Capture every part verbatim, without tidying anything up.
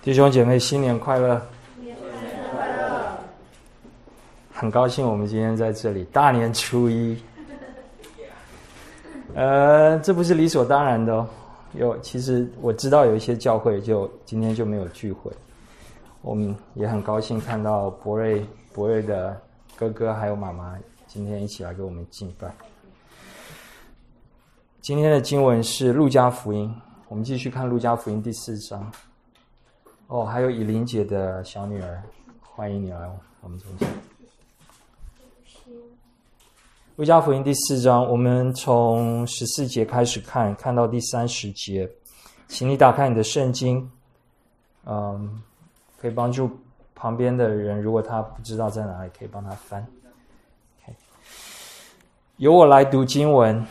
弟兄姐妹，新年快乐！很高兴我们今天在这里，大年初一。呃，这不是理所当然的哦。有，其实我知道有一些教会就今天就没有聚会。我们也很高兴看到博瑞博瑞的哥哥还有妈妈今天一起来给我们敬拜。今天的经文是路加福音，我们继续看路加福音第四章。哦，还有以琳姐的小女儿，欢迎你来我们中间。路加福音第四章，我们从十四节开始看，看到第三十节。请你打开你的圣经，嗯，可以帮助旁边的人，如果他不知道在哪里，可以帮他翻。Okay. 由我来读经文，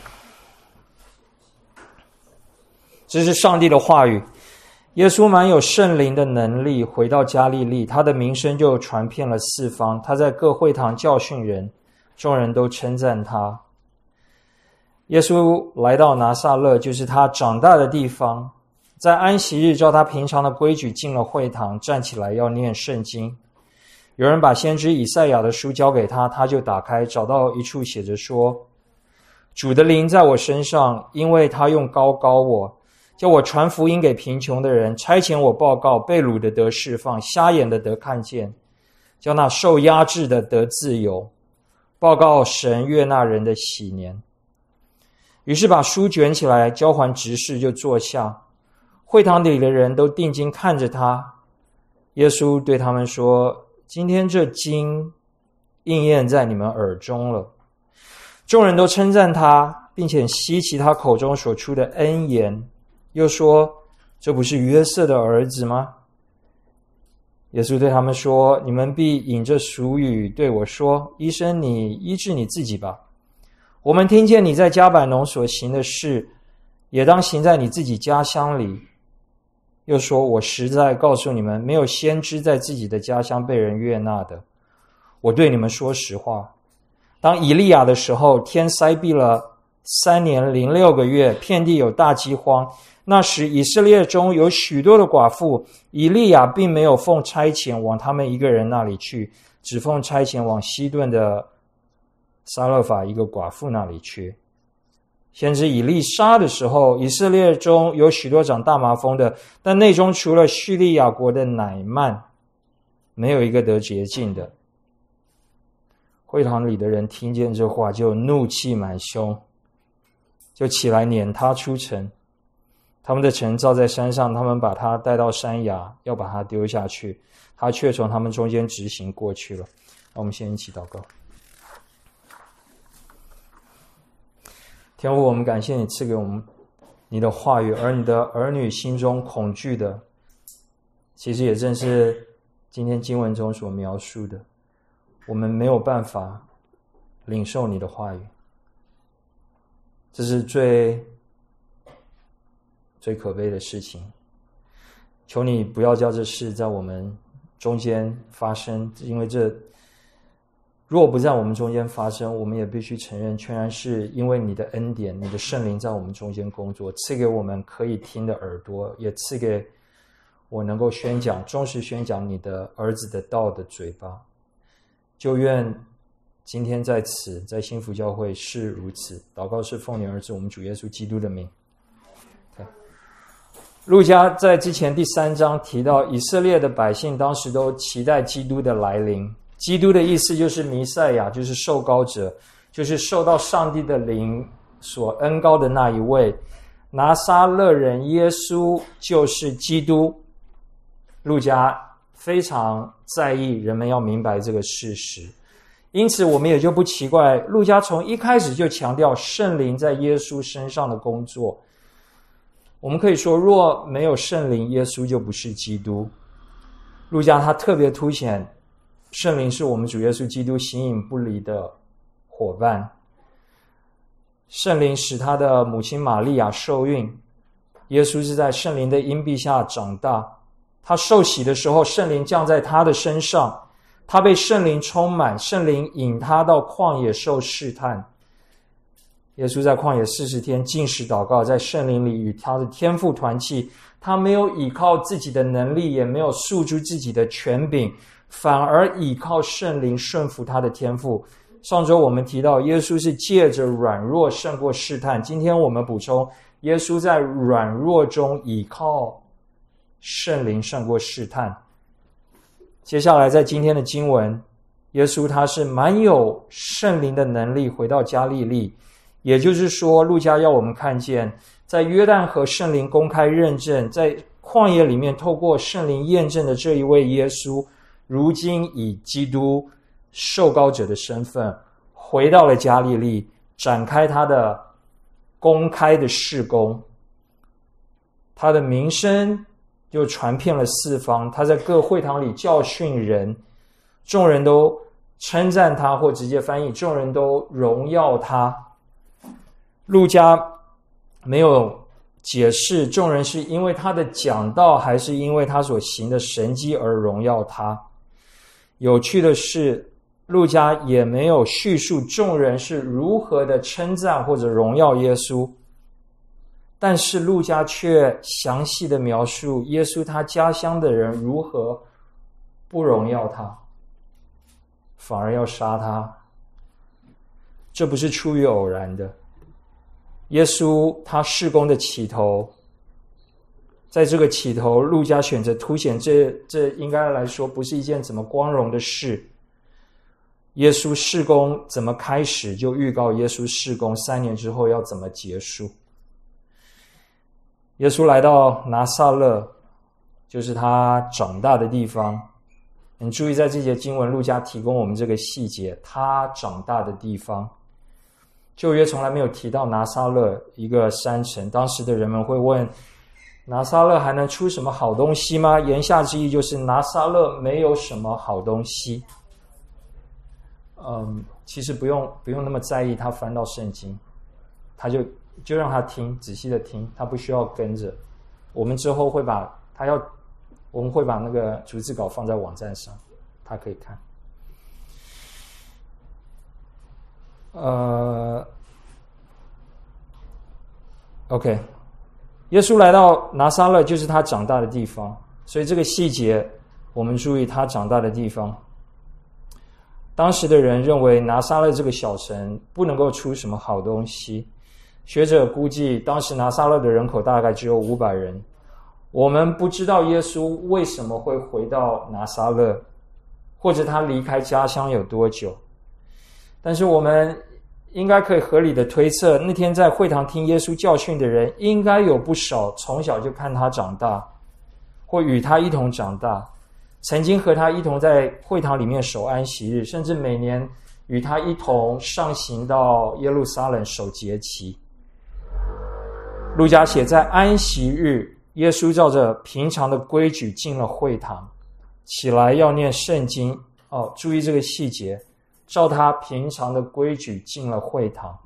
这是上帝的话语。耶稣满有圣灵的能力，回到加利利，他的名声就传遍了四方。他在各会堂教训人，众人都称赞他。耶稣来到拿撒勒，就是他长大的地方。在安息日，照他平常的规矩进了会堂，站起来要念圣经。有人把先知以赛亚的书交给他，他就打开，找到一处写着说：主的灵在我身上，因为他用膏膏我，叫我传福音给贫穷的人，差遣我报告被掳的得释放，瞎眼的得看见，叫那受压制的得自由，报告神悦纳人的喜年。于是把书卷起来，交还执事，就坐下。会堂里的人都定睛看着他。耶稣对他们说：今天这经应验在你们耳中了。众人都称赞他，并且稀奇他口中所出的恩言，又说：这不是约瑟的儿子吗？耶稣对他们说：你们必引着俗语对我说：医生，你医治你自己吧。我们听见你在迦百农所行的事，也当行在你自己家乡里。又说：我实在告诉你们，没有先知在自己的家乡被人悦纳的。我对你们说实话，当以利亚的时候，天塞闭了三年零六个月，遍地有大饥荒。那时以色列中有许多的寡妇，以利亚并没有奉差遣往他们一个人那里去，只奉差遣往西顿的撒勒法一个寡妇那里去。先知以利沙的时候，以色列中有许多长大麻风的，但内中除了叙利亚国的乃曼，没有一个得洁净的。会堂里的人听见这话，就怒气满胸，就起来撵他出城。他们的城造在山上，他们把他带到山崖，要把他丢下去，他却从他们中间直行过去了。那我们先一起祷告。天父，我们感谢你赐给我们你的话语，而你的儿女心中恐惧的，其实也正是今天经文中所描述的。我们没有办法领受你的话语，这是最最可悲的事情。求你不要叫这事在我们中间发生，因为这若不在我们中间发生，我们也必须承认，全然是因为你的恩典，你的圣灵在我们中间工作，赐给我们可以听的耳朵，也赐给我能够宣讲忠实宣讲你的儿子的道的嘴巴。就愿今天在此，在新福教会是如此。祷告是奉你儿子我们主耶稣基督的名。路加在之前第三章提到，以色列的百姓当时都期待基督的来临。基督的意思就是弥赛亚，就是受膏者，就是受到上帝的灵所恩膏的那一位。拿撒勒人耶稣就是基督。路加非常在意人们要明白这个事实，因此我们也就不奇怪，路加从一开始就强调圣灵在耶稣身上的工作。我们可以说，若没有圣灵，耶稣就不是基督。路加他特别凸显圣灵是我们主耶稣基督形影不离的伙伴。圣灵使他的母亲玛利亚受孕，耶稣是在圣灵的荫庇下长大。他受洗的时候，圣灵降在他的身上，他被圣灵充满，圣灵引他到旷野受试探。耶稣在旷野四十天禁食祷告，在圣灵里与他的天父团契， 他没有依靠自己的能力，也没有诉诸自己的权柄，反而依靠圣灵顺服他的天父。上周我们提到耶稣是借着软弱胜过试探，今天我们补充耶稣在软弱中依靠圣灵胜过试探。接下来在今天的经文，耶稣他是满有圣灵的能力回到加利利，也就是说路加要我们看见在约旦河圣灵公开认证，在旷野里面透过圣灵验证的这一位耶稣，如今以基督受膏者的身份回到了加利利，展开他的公开的事工，他的名声就传遍了四方，他在各会堂里教训人，众人都称赞他，或直接翻译众人都荣耀他。路加没有解释众人是因为他的讲道还是因为他所行的神迹而荣耀他。有趣的是路加也没有叙述众人是如何的称赞或者荣耀耶稣，但是路加却详细的描述耶稣他家乡的人如何不荣耀他，反而要杀他。这不是出于偶然的。耶稣他事工的起头，在这个起头路加选择凸显这这应该来说不是一件怎么光荣的事。耶稣事工怎么开始，就预告耶稣事工三年之后要怎么结束。耶稣来到拿撒勒，就是他长大的地方。你注意在这节经文路加提供我们这个细节，他长大的地方。旧约从来没有提到拿撒勒一个山城，当时的人们会问，拿撒勒还能出什么好东西吗？言下之意就是拿撒勒没有什么好东西。嗯，其实不用不用那么在意他翻到圣经，他就就让他听，仔细的听，他不需要跟着。我们之后会把他要，我们会把那个逐字稿放在网站上，他可以看。呃 ，OK， 耶稣来到拿撒勒，就是他长大的地方，所以这个细节我们注意他长大的地方。当时的人认为拿撒勒这个小城不能够出什么好东西，学者估计当时拿撒勒的人口大概只有五百人。我们不知道耶稣为什么会回到拿撒勒，或者他离开家乡有多久，但是我们应该可以合理的推测，那天在会堂听耶稣教训的人应该有不少从小就看他长大，或与他一同长大，曾经和他一同在会堂里面守安息日，甚至每年与他一同上行到耶路撒冷守节期。路加写在安息日，耶稣照着平常的规矩进了会堂，起来要念圣经。哦，注意这个细节，照他平常的规矩进了会堂。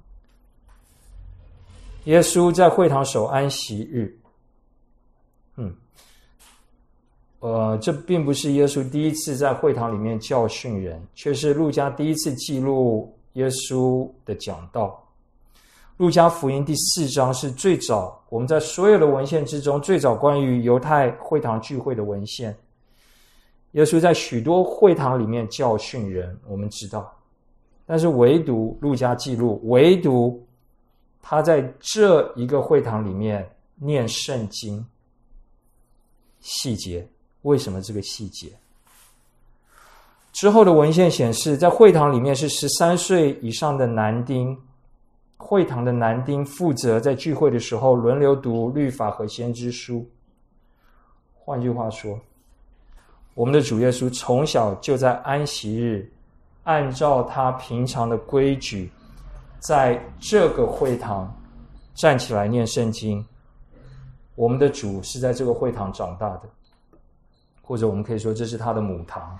耶稣在会堂守安息日。嗯，呃，这并不是耶稣第一次在会堂里面教训人，却是路加第一次记录耶稣的讲道。路加福音第四章是最早，我们在所有的文献之中最早关于犹太会堂聚会的文献。耶稣在许多会堂里面教训人，我们知道，但是唯独路加记录，唯独他在这一个会堂里面念圣经。细节，为什么这个细节？之后的文献显示，在会堂里面是十三岁以上的男丁，会堂的男丁负责在聚会的时候轮流读律法和先知书。换句话说，我们的主耶稣从小就在安息日按照他平常的规矩，在这个会堂站起来念圣经。我们的主是在这个会堂长大的，或者我们可以说这是他的母堂。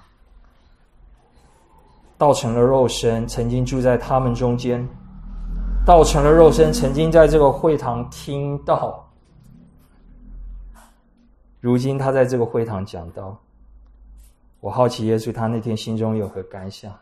道成了肉身，曾经住在他们中间。道成了肉身，曾经在这个会堂听道。如今他在这个会堂讲道。我好奇耶稣他那天心中有何感想。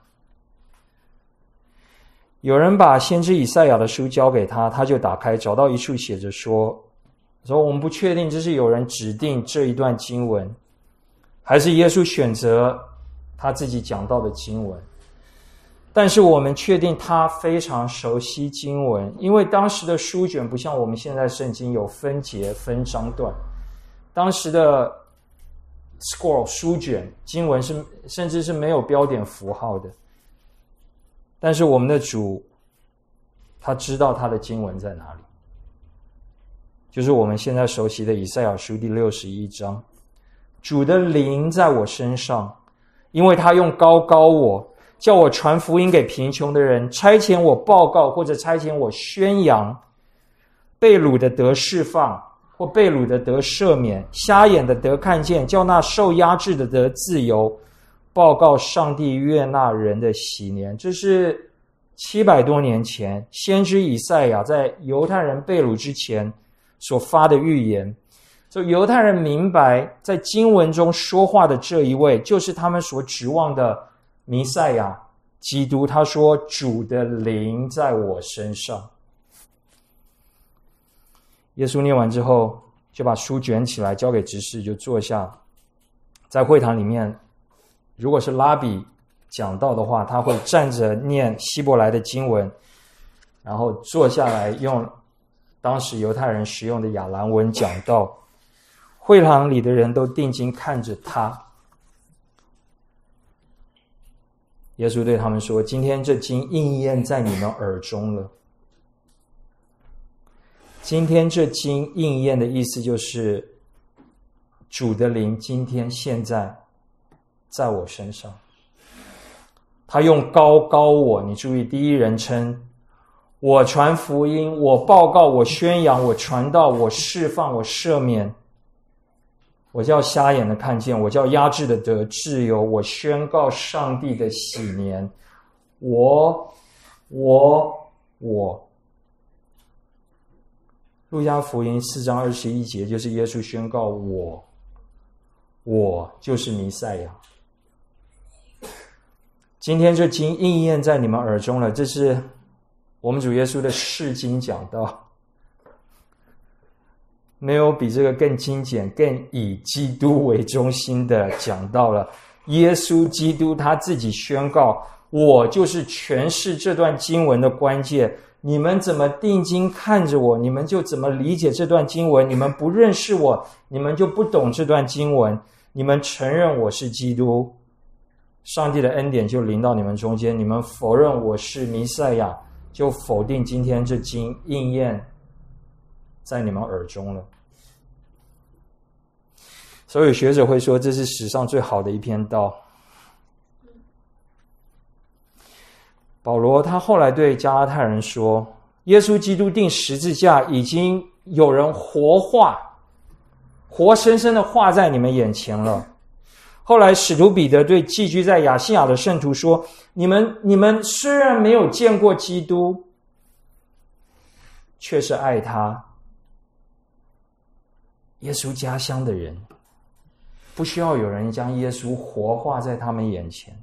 有人把先知以赛亚的书交给他，他就打开，找到一处写着说所以我们不确定这是有人指定这一段经文，还是耶稣选择他自己讲到的经文。但是我们确定他非常熟悉经文，因为当时的书卷不像我们现在圣经有分节分章段，当时的 scroll 书卷经文是甚至是没有标点符号的。但是我们的主他知道他的经文在哪里，就是我们现在熟悉的以赛亚书第六十一章，主的灵在我身上，因为他用膏膏我，叫我传福音给贫穷的人，差遣我报告或者差遣我宣扬，被掳的得释放，或被掳的得赦免，瞎眼的得看见，叫那受压制的得自由，报告上帝悦纳人的喜年。这是七百多年前先知以赛亚在犹太人被掳之前所发的预言。所以犹太人明白在经文中说话的这一位就是他们所指望的弥赛亚基督。他说主的灵在我身上。耶稣念完之后就把书卷起来交给执事，就坐下。在会堂里面，如果是拉比讲道的话，他会站着念希伯来的经文，然后坐下来用当时犹太人使用的亚兰文讲道。会堂里的人都定睛看着他。耶稣对他们说，今天这经应验在你们耳中了。今天这经应验的意思就是主的灵今天现在在我身上，他用膏膏我。你注意第一人称，我传福音，我报告，我宣扬，我传道，我释放，我赦免，我叫瞎眼的看见，我叫压制的得自由，我宣告上帝的喜年。我我我路加福音四章二十一节就是耶稣宣告我我就是弥赛亚。今天这经应验在你们耳中了，这是我们主耶稣的释经讲道。没有比这个更精简更以基督为中心的讲道了。耶稣基督他自己宣告，我就是诠释这段经文的关键。你们怎么定睛看着我，你们就怎么理解这段经文。你们不认识我，你们就不懂这段经文。你们承认我是基督，上帝的恩典就临到你们中间。你们否认我是弥赛亚，就否定今天这经应验在你们耳中了。所以学者会说，这是史上最好的一篇道。保罗他后来对加拉太人说，耶稣基督钉十字架已经有人活化，活生生的画在你们眼前了。后来使徒彼得对寄居在亚细亚的圣徒说，你们你们虽然没有见过基督，却是爱他。耶稣家乡的人不需要有人将耶稣活化在他们眼前，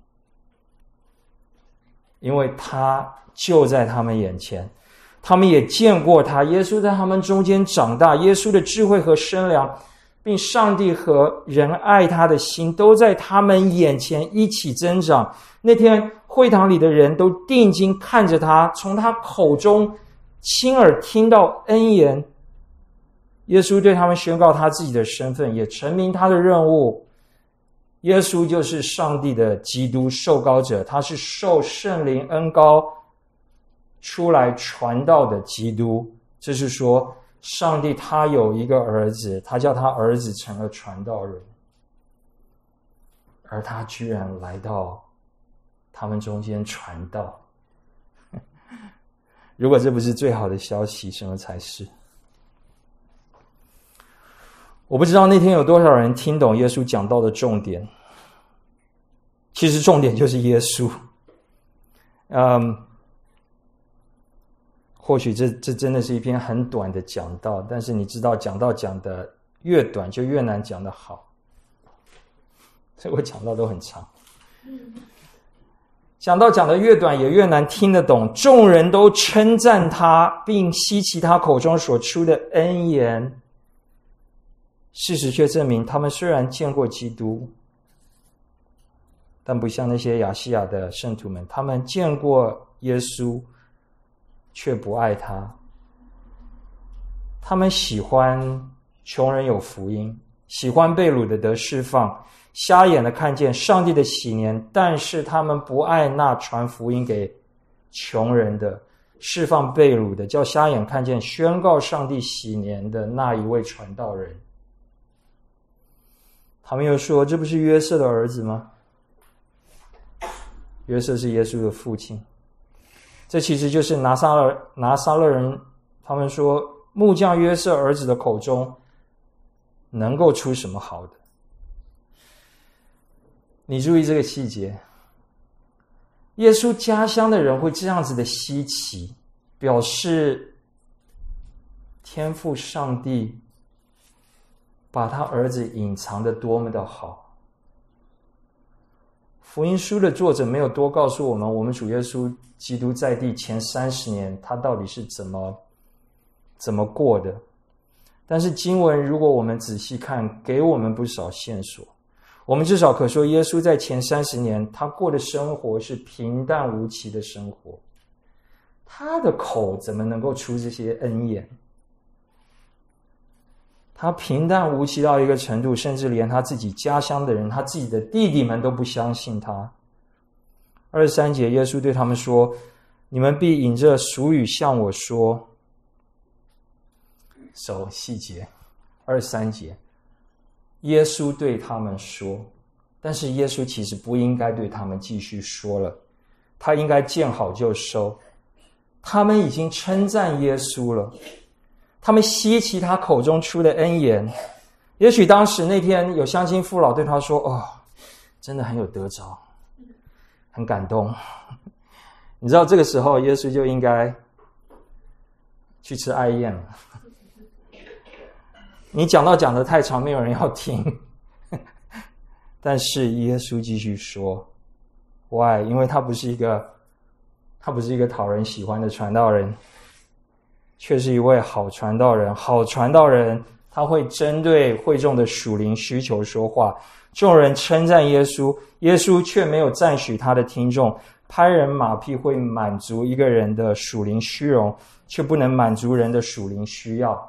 因为他就在他们眼前，他们也见过他。耶稣在他们中间长大，耶稣的智慧和身量，并上帝和人爱他的心都在他们眼前一起增长。那天会堂里的人都定睛看着他，从他口中亲耳听到恩言。耶稣对他们宣告他自己的身份，也陈明他的任务。耶稣就是上帝的基督受膏者，他是受圣灵恩膏出来传道的基督。这是说上帝他有一个儿子，他叫他儿子成了传道人，而他居然来到他们中间传道。如果这不是最好的消息，什么才是？我不知道那天有多少人听懂耶稣讲道的重点。其实重点就是耶稣。嗯，或许这这真的是一篇很短的讲道，但是你知道讲道讲的越短就越难讲得好，所以我讲道都很长。讲道讲得越短也越难听得懂。众人都称赞他，并希奇他口中所出的恩言。 事实却证明，他们虽然见过基督，但不像那些亚细亚的圣徒们，他们见过耶稣，却不爱他。他们喜欢穷人有福音，喜欢被掳的得释放，瞎眼的看见上帝的喜年，但是他们不爱那传福音给穷人的、释放被掳的、叫瞎眼看见、宣告上帝喜年的那一位传道人。他们又说，这不是约瑟的儿子吗？约瑟是耶稣的父亲。这其实就是拿撒勒拿撒勒人，他们说木匠约瑟儿子的口中能够出什么好的。你注意这个细节，耶稣家乡的人会这样子的稀奇，表示天父上帝把他儿子隐藏得多么的好。福音书的作者没有多告诉我们，我们主耶稣基督在地前三十年他到底是怎么怎么过的，但是经文如果我们仔细看，给我们不少线索。我们至少可说，耶稣在前三十年他过的生活是平淡无奇的生活，他的口怎么能够出这些恩言？他平淡无奇到一个程度，甚至连他自己家乡的人，他自己的弟弟们都不相信他。二十三节，耶稣对他们说，你们必引着俗语向我说。手细节，二十三节，耶稣对他们说，但是耶稣其实不应该对他们继续说了，他应该见好就收。他们已经称赞耶稣了，他们稀奇他口中出的恩言。也许当时那天有乡亲父老对他说，哦，真的很有得着，很感动。你知道这个时候耶稣就应该去吃爱宴了。你讲到讲得太长，没有人要听。但是耶稣继续说 ，Why？ 因为他不是一个，他不是一个讨人喜欢的传道人，却是一位好传道人。好传道人，他会针对会众的属灵需求说话。众人称赞耶稣，耶稣却没有赞许他的听众。拍人马屁会满足一个人的属灵虚荣，却不能满足人的属灵需要。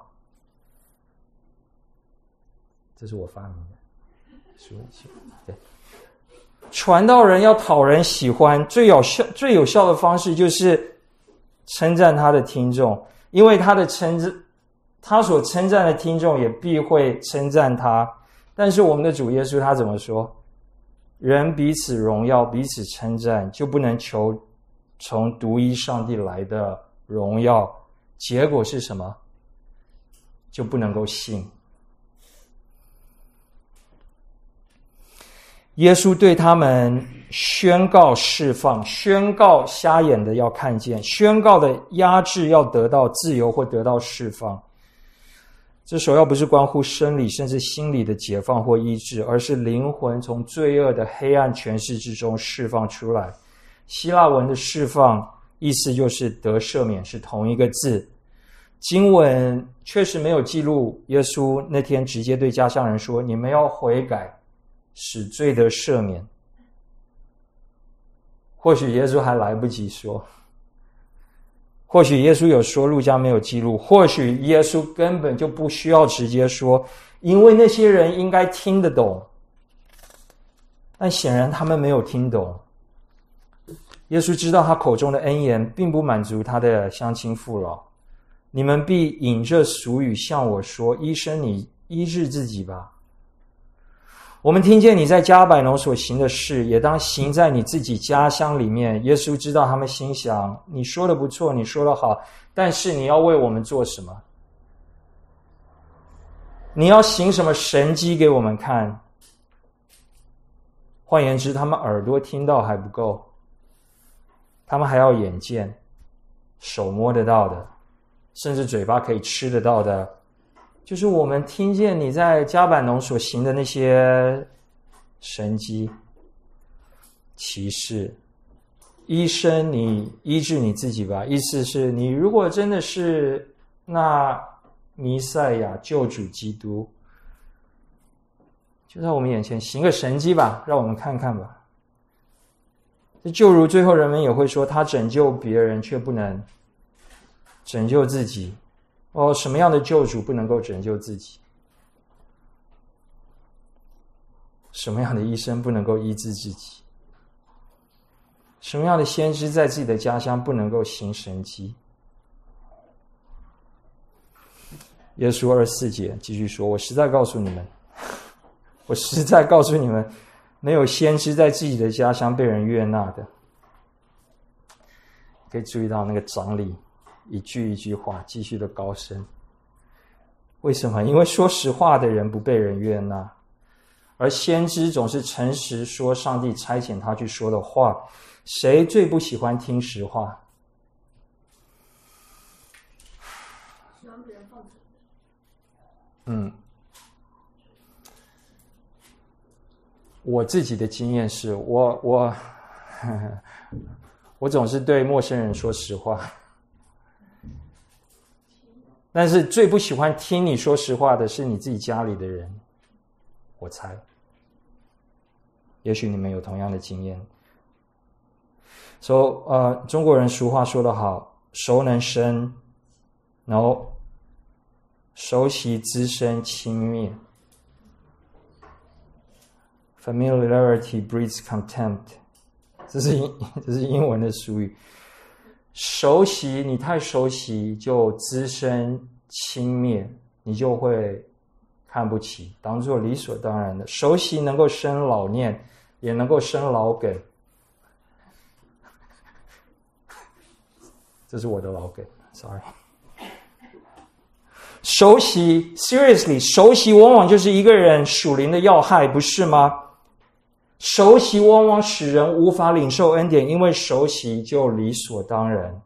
这是我发明的。对，传道人要讨人喜欢，最有效最有效的方式就是称赞他的听众，因为他的称他所称赞的听众也必会称赞他。但是我们的主耶稣他怎么说？人彼此荣耀，彼此称赞，就不能求从独一上帝来的荣耀。结果是什么？就不能够信。耶稣对他们宣告释放，宣告瞎眼的要看见，宣告的压制要得到自由或得到释放。这首要不是关乎生理甚至心理的解放或医治，而是灵魂从罪恶的黑暗权势之中释放出来。希腊文的释放意思就是得赦免，是同一个字。经文确实没有记录耶稣那天直接对家乡人说，你们要悔改，使罪得赦免。或许耶稣还来不及说，或许耶稣有说，路加没有记录，或许耶稣根本就不需要直接说，因为那些人应该听得懂。但显然他们没有听懂。耶稣知道他口中的恩言并不满足他的乡亲父老。你们必引着俗语向我说，医生，你医治自己吧。我们听见你在迦百农所行的事，也当行在你自己家乡里面。耶稣知道他们心想，你说的不错，你说的好，但是你要为我们做什么？你要行什么神迹给我们看？换言之，他们耳朵听到还不够，他们还要眼见，手摸得到的，甚至嘴巴可以吃得到的，就是我们听见你在迦百农所行的那些神迹奇事。医生，你医治你自己吧。意思是你如果真的是那弥赛亚救主基督， 就在我们眼前行个神迹吧，让我们看看吧。就如最后人们也会说，他拯救别人却不能拯救自己。哦，什么样的救主不能够拯救自己？什么样的医生不能够医治自己？什么样的先知在自己的家乡不能够行神迹？耶稣二十四节继续说，我实在告诉你们，我实在告诉你们，没有先知在自己的家乡被人悦纳的。可以注意到那个张力，一句一句话继续的高升。为什么？因为说实话的人不被人悦纳，而先知总是诚实说上帝差遣他去说的话。谁最不喜欢听实话？嗯，我自己的经验是我我呵呵我总是对陌生人说实话，但是最不喜欢听你说实话的是你自己家里的人，我猜。也许你们有同样的经验。说、so, 呃，中国人俗话说得好，熟能生，然后熟悉滋生轻蔑。Familiarity breeds contempt， 这是英这是英文的俗语。熟悉，你太熟悉就滋生轻蔑，你就会看不起，当作理所当然的。熟悉能够生老念，也能够生老梗。这是我的老梗 ，sorry。熟悉 ，seriously， 熟悉往往就是一个人属灵的要害，不是吗？熟悉往往使人无法领受恩典，因为熟悉就理所当然。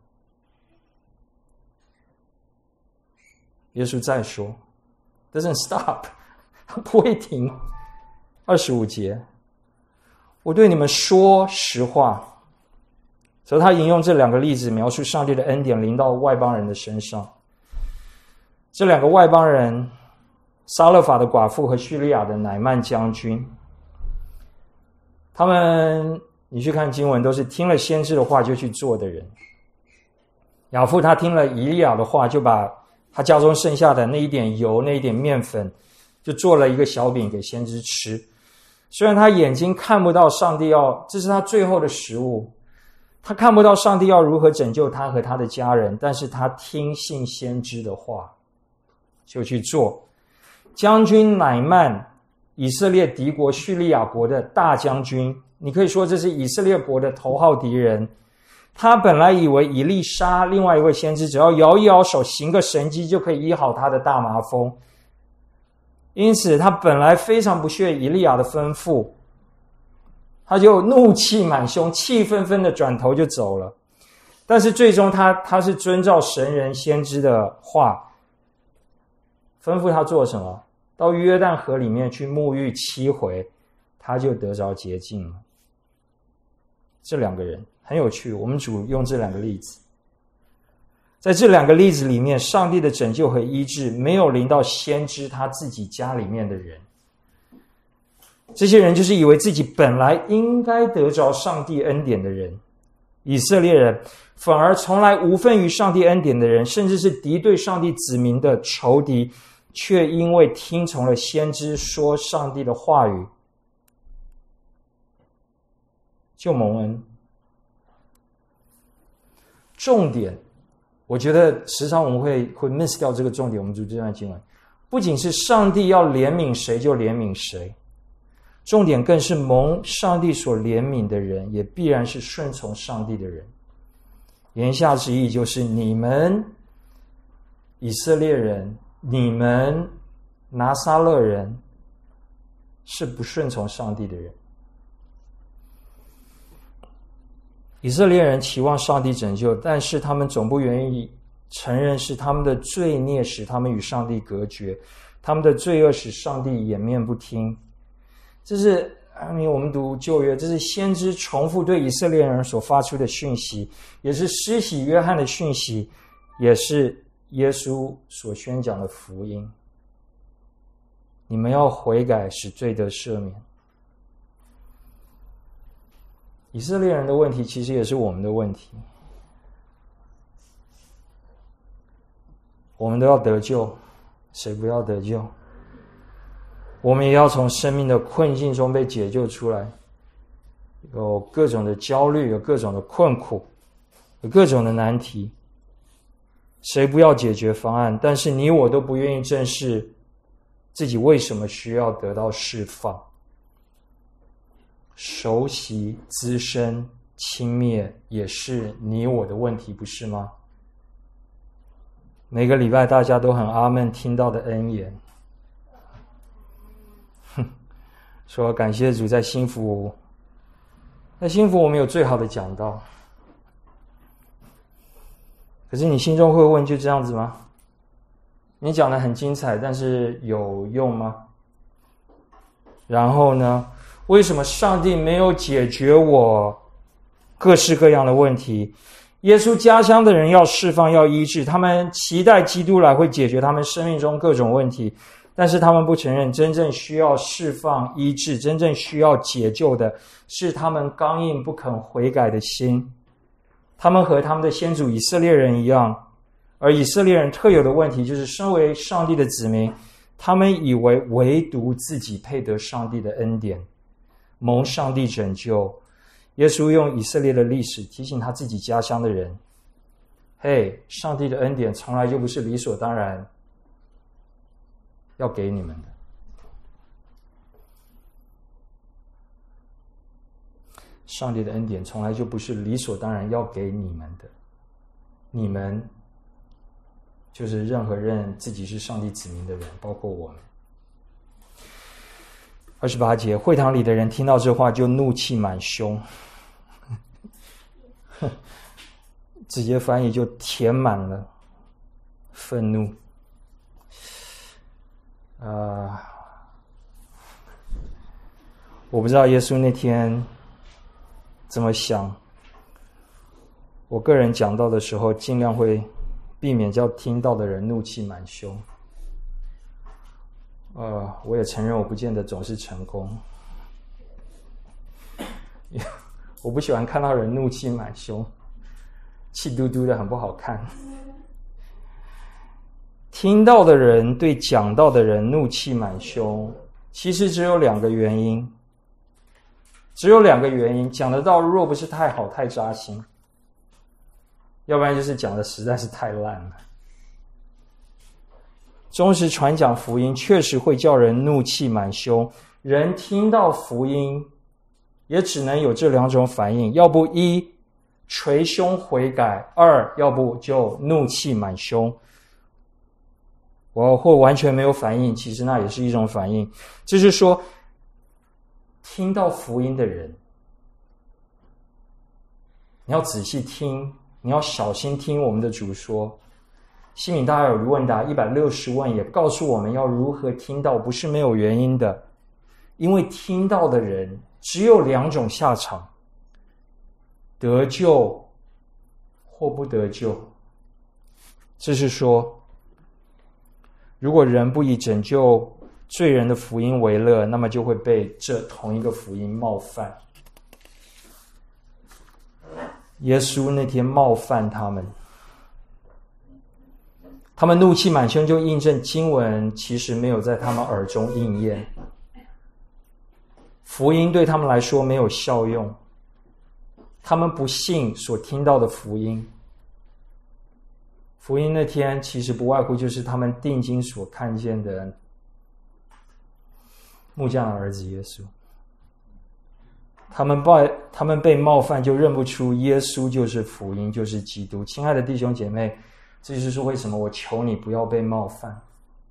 耶稣再说 ，doesn't stop， 他不会停。二十五节，我对你们说实话。所以他引用这两个例子，描述上帝的恩典临到外邦人的身上。这两个外邦人，撒勒法的寡妇和叙利亚的乃曼将军，他们你去看经文，都是听了先知的话就去做的人。亚妇他听了以利亚的话，就把他家中剩下的那一点油、那一点面粉，就做了一个小饼给先知吃。虽然他眼睛看不到上帝要，这是他最后的食物。他看不到上帝要如何拯救他和他的家人，但是他听信先知的话，就去做。将军乃曼，以色列敌国叙利亚国的大将军，你可以说这是以色列国的头号敌人。他本来以为以利沙另外一位先知只要摇一摇手行个神迹就可以医好他的大麻风，因此他本来非常不屑以利亚的吩咐，他就怒气满胸，气愤愤的转头就走了。但是最终他他是遵照神人先知的话，吩咐他做什么？到约旦河里面去沐浴七回，他就得着洁净了。这两个人很有趣，我们主用这两个例子。在这两个例子里面，上帝的拯救和医治没有临到先知他自己家里面的人。这些人就是以为自己本来应该得着上帝恩典的人。以色列人反而从来无份于上帝恩典的人，甚至是敌对上帝子民的仇敌，却因为听从了先知说上帝的话语，就蒙恩。重点，我觉得时常我们会会 miss 掉这个重点。我们读这段经文，不仅是上帝要怜悯谁就怜悯谁，重点更是蒙上帝所怜悯的人，也必然是顺从上帝的人。言下之意就是，你们以色列人，你们拿撒勒人，是不顺从上帝的人。以色列人期望上帝拯救，但是他们总不愿意承认是他们的罪孽使他们与上帝隔绝，他们的罪恶使上帝掩面不听。这是我们读旧约，这是先知重复对以色列人所发出的讯息，也是施洗约翰的讯息，也是耶稣所宣讲的福音。 你们要悔改，使罪得赦免。以色列人的问题其实也是我们的问题，我们都要得救，谁不要得救？我们也要从生命的困境中被解救出来，有各种的焦虑，有各种的困苦，有各种的难题，谁不要解决方案？但是你我都不愿意正视自己为什么需要得到释放。熟悉、资深、轻蔑也是你我的问题，不是吗？每个礼拜大家都很阿们听到的恩言，哼，说感谢主在新福，在新福我们有最好的讲道。可是你心中会问，就这样子吗？你讲得很精彩，但是有用吗？然后呢？为什么上帝没有解决我各式各样的问题？耶稣家乡的人要释放，要医治，他们期待基督来会解决他们生命中各种问题，但是他们不承认真正需要释放、医治，真正需要解救的是他们刚硬不肯悔改的心。他们和他们的先祖以色列人一样，而以色列人特有的问题就是身为上帝的子民，他们以为唯独自己配得上帝的恩典，蒙上帝拯救。耶稣用以色列的历史提醒他自己家乡的人，嘿，上帝的恩典从来就不是理所当然要给你们的。上帝的恩典从来就不是理所当然要给你们的，你们就是任何认自己是上帝子民的人，包括我们。二十八节，会堂里的人听到这话就怒气满胸，直接翻译就填满了愤怒。呃，我不知道耶稣那天怎么想。我个人讲到的时候，尽量会避免叫听到的人怒气满胸。呃，我也承认我不见得总是成功，我不喜欢看到人怒气满胸，气嘟嘟的很不好看。听到的人对讲到的人怒气满胸，其实只有两个原因，只有两个原因。讲得到若不是太好太扎心，要不然就是讲的实在是太烂了。忠实传讲福音确实会叫人怒气满胸，人听到福音也只能有这两种反应，要不一捶胸悔改，二要不就怒气满胸。我或完全没有反应，其实那也是一种反应。就是说，听到福音的人，你要仔细听，你要小心听我们的主说。西敏大家有疑问答一百六十问也告诉我们要如何听到，不是没有原因的。因为听到的人只有两种下场，得救或不得救。这是说，如果人不以拯救罪人的福音为乐，那么就会被这同一个福音冒犯。耶稣那天冒犯他们，他们怒气满胸，就印证经文其实没有在他们耳中应验，福音对他们来说没有效用，他们不信所听到的福音。福音那天其实不外乎就是他们定睛所看见的木匠的儿子耶稣。他们被他们被冒犯，就认不出耶稣就是福音，就是基督。亲爱的弟兄姐妹，这就是说为什么我求你不要被冒犯，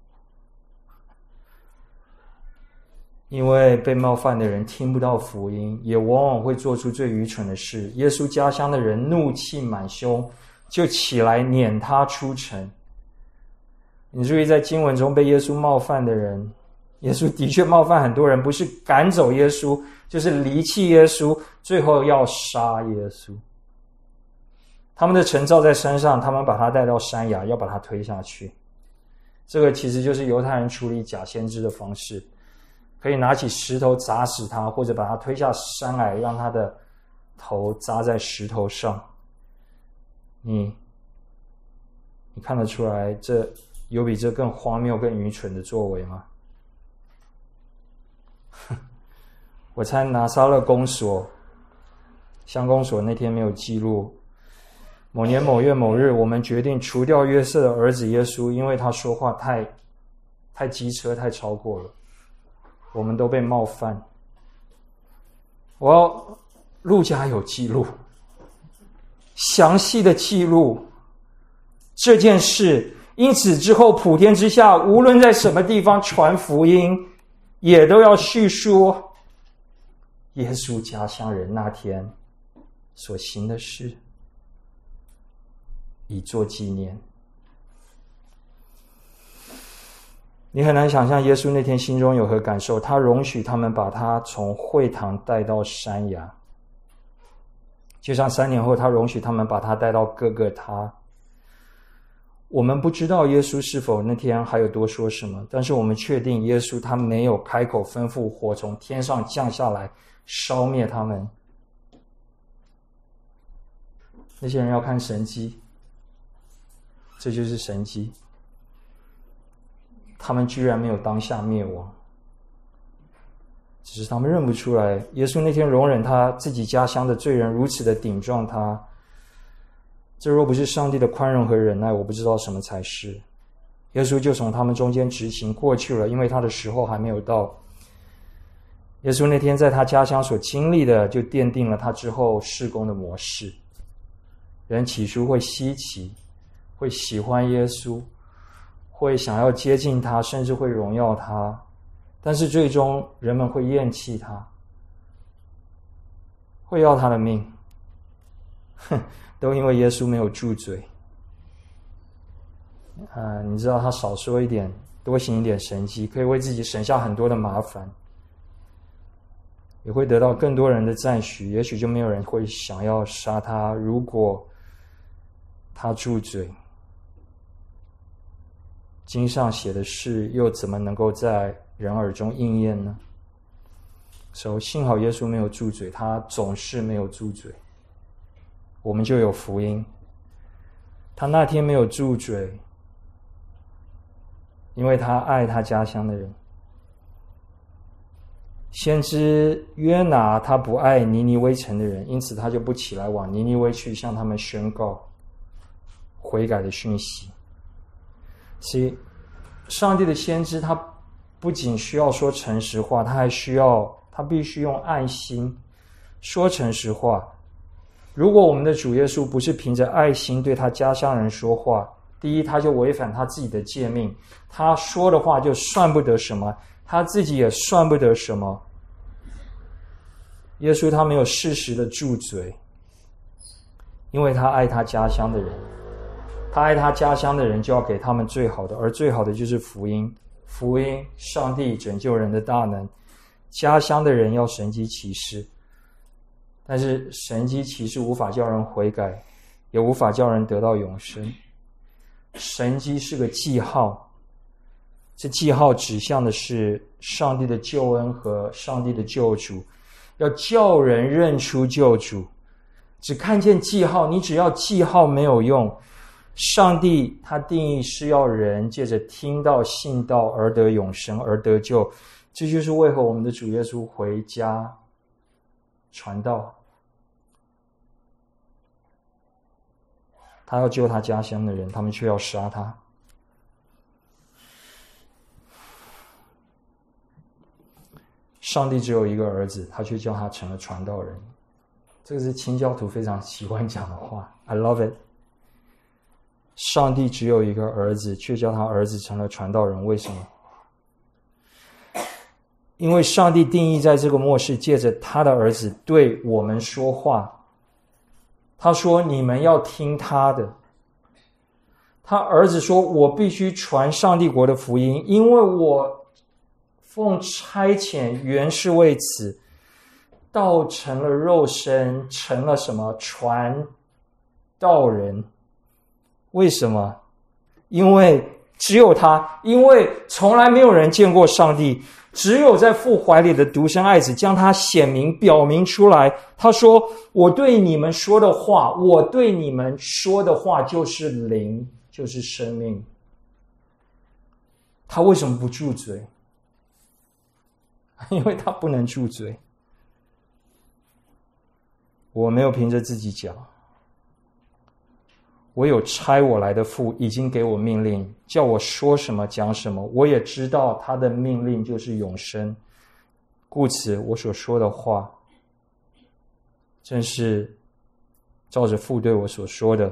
因为被冒犯的人听不到福音，也往往会做出最愚蠢的事。耶稣家乡的人怒气满胸，就起来撵他出城。你注意，在经文中被耶稣冒犯的人，耶稣的确冒犯很多人，不是赶走耶稣，就是离弃耶稣，最后要杀耶稣。他们的城造在山上，他们把他带到山崖，要把他推下去。 这个其实就是犹太人处理假先知的方式，可以拿起石头砸死他，或者把他推下山来，让他的头扎在石头上。你你看得出来这有比这更荒谬更愚蠢的作为吗？我猜拿撒勒公所乡公所那天没有记录，某年某月某日，我们决定除掉约瑟的儿子耶稣，因为他说话太太机车太超过了，我们都被冒犯。我要路加有记录，详细的记录这件事，因此之后普天之下无论在什么地方传福音，也都要叙说耶稣家乡人那天所行的事，以作纪念。你很难想象耶稣那天心中有何感受，他容许他们把他从会堂带到山崖，就像三年后他容许他们把他带到各个他。我们不知道耶稣是否那天还有多说什么，但是我们确定耶稣他没有开口吩咐火从天上降下来烧灭他们。那些人要看神迹，这就是神迹。他们居然没有当下灭亡，只是他们认不出来耶稣那天容忍他自己家乡的罪人如此的顶撞他。这若不是上帝的宽容和忍耐，我不知道什么才是。耶稣就从他们中间直行过去了，因为他的时候还没有到。耶稣那天在他家乡所经历的，就奠定了他之后事工的模式。人起初会稀奇，会喜欢耶稣，会想要接近他，甚至会荣耀他，但是最终人们会厌弃他，会要他的命，哼，都因为耶稣没有住嘴。呃，你知道他少说一点，多行一点神迹，可以为自己省下很多的麻烦，也会得到更多人的赞许，也许就没有人会想要杀他，如果他住嘴。经上写的事又怎么能够在人耳中应验呢？所以幸好耶稣没有住嘴，他总是没有住嘴，我们就有福音。他那天没有住嘴，因为他爱他家乡的人。先知约拿他不爱尼尼微城的人，因此他就不起来往尼尼微去，向他们宣告悔改的讯息。所以上帝的先知他不仅需要说诚实话，他还需要他必须用爱心说诚实话。如果我们的主耶稣不是凭着爱心对他家乡人说话，第一，他就违反他自己的诫命，他说的话就算不得什么，他自己也算不得什么。耶稣他没有适时的住嘴，因为他爱他家乡的人，他爱他家乡的人就要给他们最好的，而最好的就是福音。福音，上帝拯救人的大能，家乡的人要神迹奇事，但是神迹奇事无法叫人悔改，也无法叫人得到永生。神迹是个记号，这记号指向的是上帝的救恩和上帝的救主，要叫人认出救主。只看见记号，你只要记号没有用。上帝他定义是要人借着听到信道而得永生，而得救。这就是为何我们的主耶稣回家传道，他要救他家乡的人，他们却要杀他。上帝只有一个儿子，他却叫他成了传道人。这个是清教徒非常喜欢讲的话， I love it。 上帝只有一个儿子，却叫他儿子成了传道人。为什么？因为上帝定义在这个末世借着他的儿子对我们说话，他说你们要听他的。他儿子说我必须传上帝国的福音，因为我奉差遣原是为此，道成了肉身，成了什么？传道人。为什么？因为只有他，因为从来没有人见过上帝，只有在父怀里的独生爱子将他显明表明出来。他说，我对你们说的话，我对你们说的话就是灵，就是生命。他为什么不住嘴？因为他不能住嘴。我没有凭着自己讲，我有差我来的父已经给我命令，叫我说什么讲什么。我也知道他的命令就是永生，故此我所说的话正是照着父对我所说的。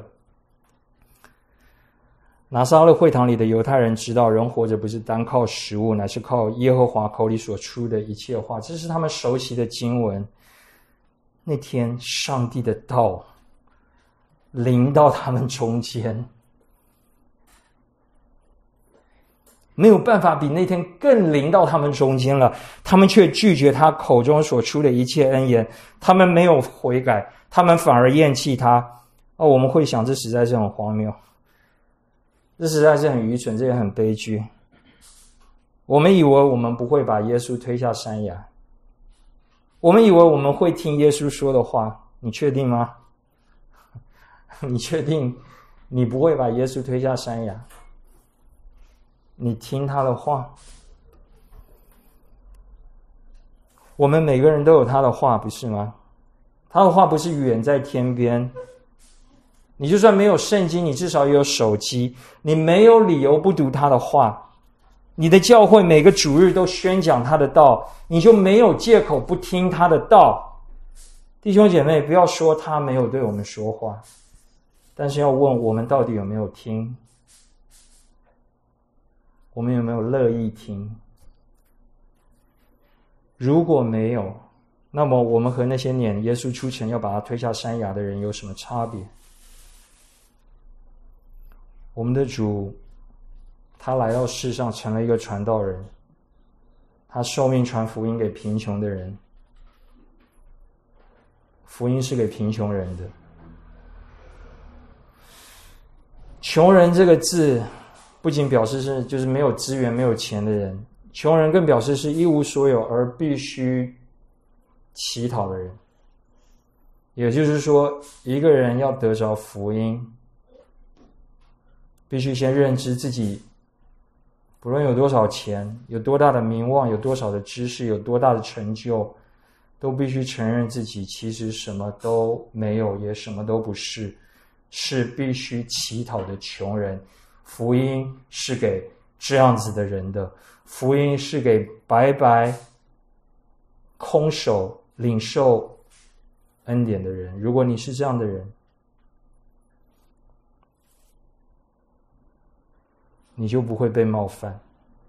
拿撒勒会堂里的犹太人知道，人活着不是单靠食物，乃是靠耶和华口里所出的一切话。这是他们熟悉的经文。那天上帝的道临到他们中间，没有办法比那天更临到他们中间了。他们却拒绝他口中所出的一切恩言，他们没有悔改，他们反而厌弃他。哦，我们会想，这实在是很荒谬，这实在是很愚蠢，这也很悲剧。我们以为我们不会把耶稣推下山崖，我们以为我们会听耶稣说的话，你确定吗？你确定你不会把耶稣推下山崖？你听他的话。我们每个人都有他的话，不是吗？他的话不是远在天边。你就算没有圣经，你至少也有手机，你没有理由不读他的话。你的教会每个主日都宣讲他的道，你就没有借口不听他的道。弟兄姐妹，不要说他没有对我们说话，但是要问我们到底有没有听，我们有没有乐意听。如果没有，那么我们和那些撵耶稣出城要把他推下山崖的人有什么差别？我们的主他来到世上成了一个传道人，他受命传福音给贫穷的人，福音是给贫穷人的。穷人这个字不仅表示是就是没有资源没有钱的人，穷人更表示是一无所有而必须乞讨的人。也就是说，一个人要得着福音，必须先认知自己不论有多少钱，有多大的名望，有多少的知识，有多大的成就，都必须承认自己其实什么都没有，也什么都不是，是必须乞讨的穷人。福音是给这样子的人的，福音是给白白空手领受恩典的人。如果你是这样的人，你就不会被冒犯，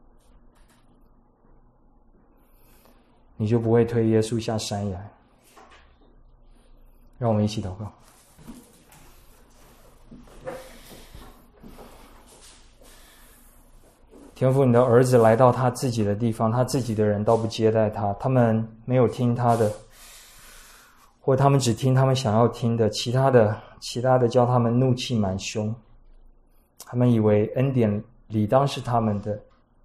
你就不会推耶稣下山崖。让我们一起祷告。天父，你的儿子来到他自己的地方，他自己的人倒不接待他，他们没有听他的，或他们只听他们想要听的，其他的其他的叫他们怒气满胸。他们以为恩典理当是他们的。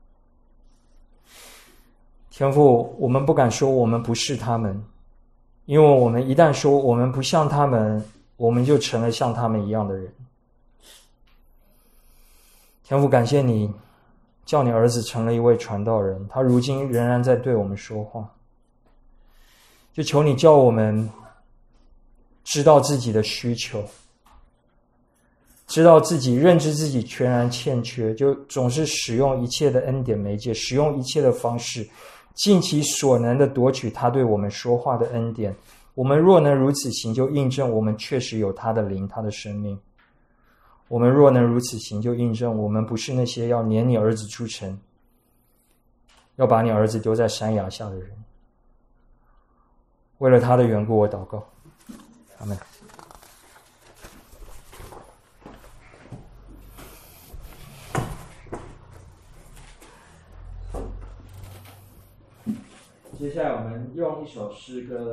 天父，我们不敢说我们不是他们，因为我们一旦说我们不像他们，我们就成了像他们一样的人。天父，感谢你叫你儿子成了一位传道人，他如今仍然在对我们说话。就求你叫我们知道自己的需求，知道自己认知自己全然欠缺，就总是使用一切的恩典媒介，使用一切的方式，尽其所能的夺取他对我们说话的恩典。我们若能如此行，就印证我们确实有他的灵，他的生命。我们若能如此行，就印证我们不是那些要撵你儿子出城，要把你儿子丢在山崖下的人。为了他的缘故，我祷告，阿们。接下来我们用一首诗歌